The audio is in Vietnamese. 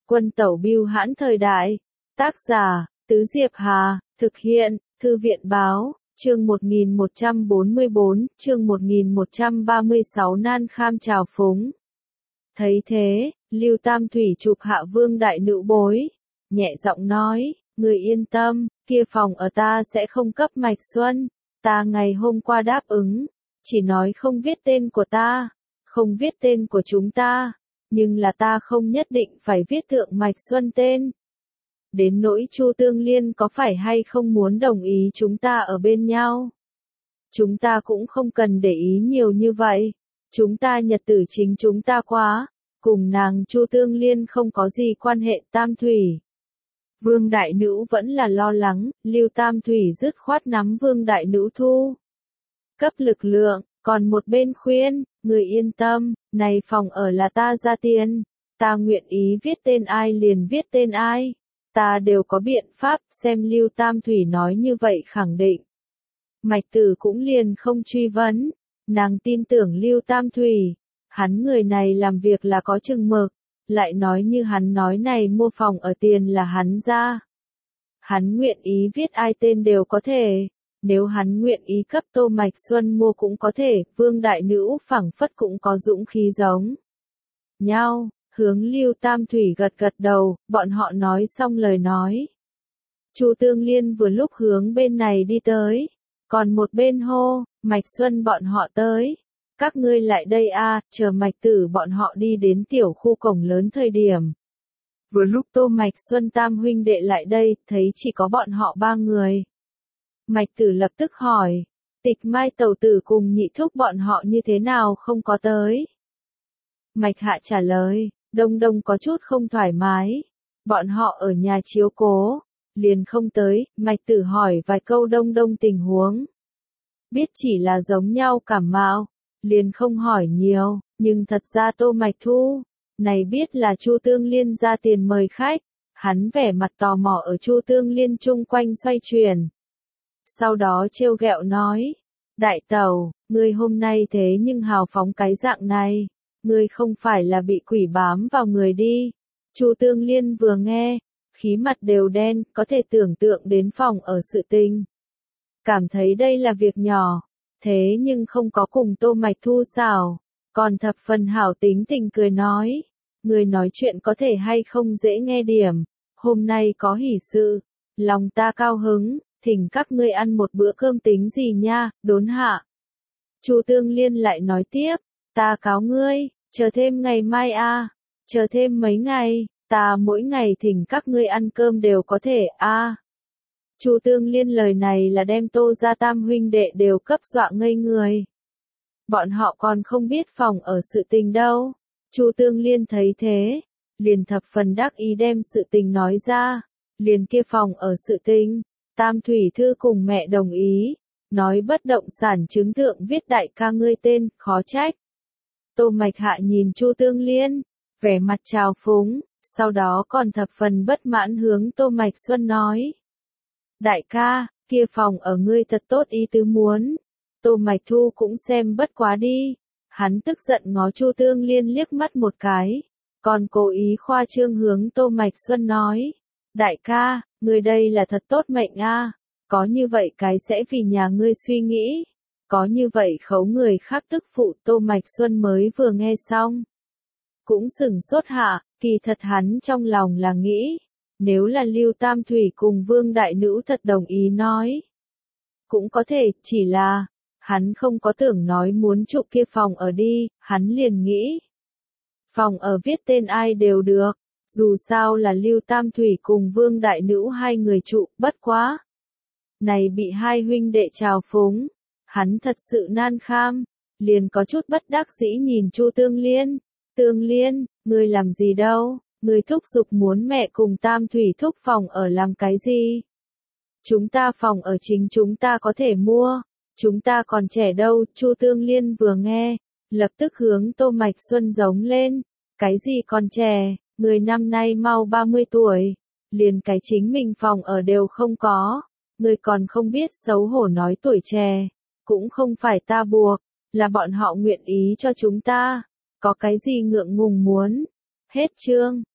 Quân tẩu bưu hãn thời đại. Tác giả, Tứ Diệp Hà, thực hiện, Thư viện báo, chương 1144, chương 1136 nan kham trào phúng. Thấy thế, Lưu Tam Thủy chụp hạ Vương đại nữ bối, nhẹ giọng nói, người yên tâm, kia phòng ở ta sẽ không cấp Mạch Xuân, ta ngày hôm qua đáp ứng, chỉ nói không viết tên của ta, không viết tên của chúng ta, nhưng là ta không nhất định phải viết thượng Mạch Xuân tên. Đến nỗi Chu Tương Liên có phải hay không muốn đồng ý chúng ta ở bên nhau? Chúng ta cũng không cần để ý nhiều như vậy. Chúng ta nhật tử chính chúng ta quá, cùng nàng Chu Tương Liên không có gì quan hệ. Tam Thủy. Vương đại nữ vẫn là lo lắng, Lưu Tam Thủy dứt khoát nắm Vương đại nữ thu cấp lực lượng, còn một bên khuyên, người yên tâm, này phòng ở là ta ra tiền, ta nguyện ý viết tên ai liền viết tên ai. Ta đều có biện pháp. Xem Lưu Tam Thủy nói như vậy khẳng định. Mạch Tử cũng liền không truy vấn. Nàng tin tưởng Lưu Tam Thủy. Hắn người này làm việc là có chừng mực. Lại nói như hắn nói này mua phòng ở tiền là hắn ra. Hắn nguyện ý viết ai tên đều có thể. Nếu hắn nguyện ý cấp Tô Mạch Xuân mua cũng có thể. Vương đại nữ phảng phất cũng có dũng khí giống nhau. Hướng Lưu Tam Thủy gật gật đầu, bọn họ nói xong lời nói. Chu Tương Liên vừa lúc hướng bên này đi tới, còn một bên hô, Mạch Xuân bọn họ tới. Các ngươi lại đây a, chờ Mạch Tử bọn họ đi đến tiểu khu cổng lớn thời điểm. Vừa lúc Tô Mạch Xuân tam huynh đệ lại đây, thấy chỉ có bọn họ ba người. Mạch Tử lập tức hỏi, Tịch Mai tẩu tử cùng nhị thúc bọn họ như thế nào không có tới? Mạch Hạ trả lời. Đông Đông có chút không thoải mái. Bọn họ ở nhà chiếu cố, liền không tới. Mạch Tử hỏi vài câu Đông Đông tình huống. Biết chỉ là giống nhau cảm mạo, liền không hỏi nhiều, nhưng thật ra Tô Mạch Thu, này biết là Chu Tương Liên ra tiền mời khách, hắn vẻ mặt tò mò ở Chu Tương Liên chung quanh xoay chuyển. Sau đó trêu ghẹo nói, đại tẩu, ngươi hôm nay thế nhưng hào phóng cái dạng này. Ngươi không phải là bị quỷ bám vào người đi. Chu Tương Liên vừa nghe, khí mặt đều đen, có thể tưởng tượng đến phòng ở sự tình. Cảm thấy đây là việc nhỏ, thế nhưng không có cùng Tô Mạch Thu xảo, còn thập phần hảo tính tình cười nói. Người nói chuyện có thể hay không dễ nghe điểm, hôm nay có hỷ sự, lòng ta cao hứng, thỉnh các ngươi ăn một bữa cơm tính gì nha, đốn hạ. Chu Tương Liên lại nói tiếp, ta cáo ngươi. Chờ thêm ngày mai a, chờ thêm mấy ngày, ta mỗi ngày thỉnh các ngươi ăn cơm đều có thể a. Chu Tương Liên lời này là đem Tô gia tam huynh đệ đều cấp dọa ngây người. Bọn họ còn không biết phòng ở sự tình đâu. Chu Tương Liên thấy thế, liền thập phần đắc ý đem sự tình nói ra, liền kia phòng ở sự tình, Tam Thủy Thư cùng mẹ đồng ý, nói bất động sản chứng thượng viết đại ca ngươi tên, khó trách. Tô Mạch Hạ nhìn Chu Tương Liên, vẻ mặt trào phúng, sau đó còn thập phần bất mãn hướng Tô Mạch Xuân nói. Đại ca, kia phòng ở ngươi thật tốt ý tứ muốn. Tô Mạch Thu cũng xem bất quá đi. Hắn tức giận ngó Chu Tương Liên liếc mắt một cái, còn cố ý khoa trương hướng Tô Mạch Xuân nói. Đại ca, ngươi đây là thật tốt mệnh a, có như vậy cái sẽ vì nhà ngươi suy nghĩ. Có như vậy khấu người khác tức phụ. Tô Mạch Xuân mới vừa nghe xong, cũng sửng sốt hạ, kỳ thật hắn trong lòng là nghĩ, nếu là Lưu Tam Thủy cùng Vương đại nữ thật đồng ý nói, cũng có thể, chỉ là, hắn không có tưởng nói muốn trụ kia phòng ở đi, hắn liền nghĩ, phòng ở viết tên ai đều được, dù sao là Lưu Tam Thủy cùng Vương đại nữ hai người trụ, bất quá. Này bị hai huynh đệ trào phúng. Hắn thật sự nan kham, liền có chút bất đắc dĩ nhìn Chu Tương Liên. Tương Liên, ngươi làm gì đâu, ngươi thúc giục muốn mẹ cùng Tam Thủy thúc phòng ở làm cái gì? Chúng ta phòng ở chính chúng ta có thể mua, chúng ta còn trẻ đâu. Chu Tương Liên vừa nghe, lập tức hướng Tô Mạch Xuân giống lên, cái gì còn trẻ, người năm nay mau 30 tuổi, liền cái chính mình phòng ở đều không có, người còn không biết xấu hổ nói tuổi trẻ. Cũng không phải ta buộc, là bọn họ nguyện ý cho chúng ta, có cái gì ngượng ngùng muốn. Hết chương.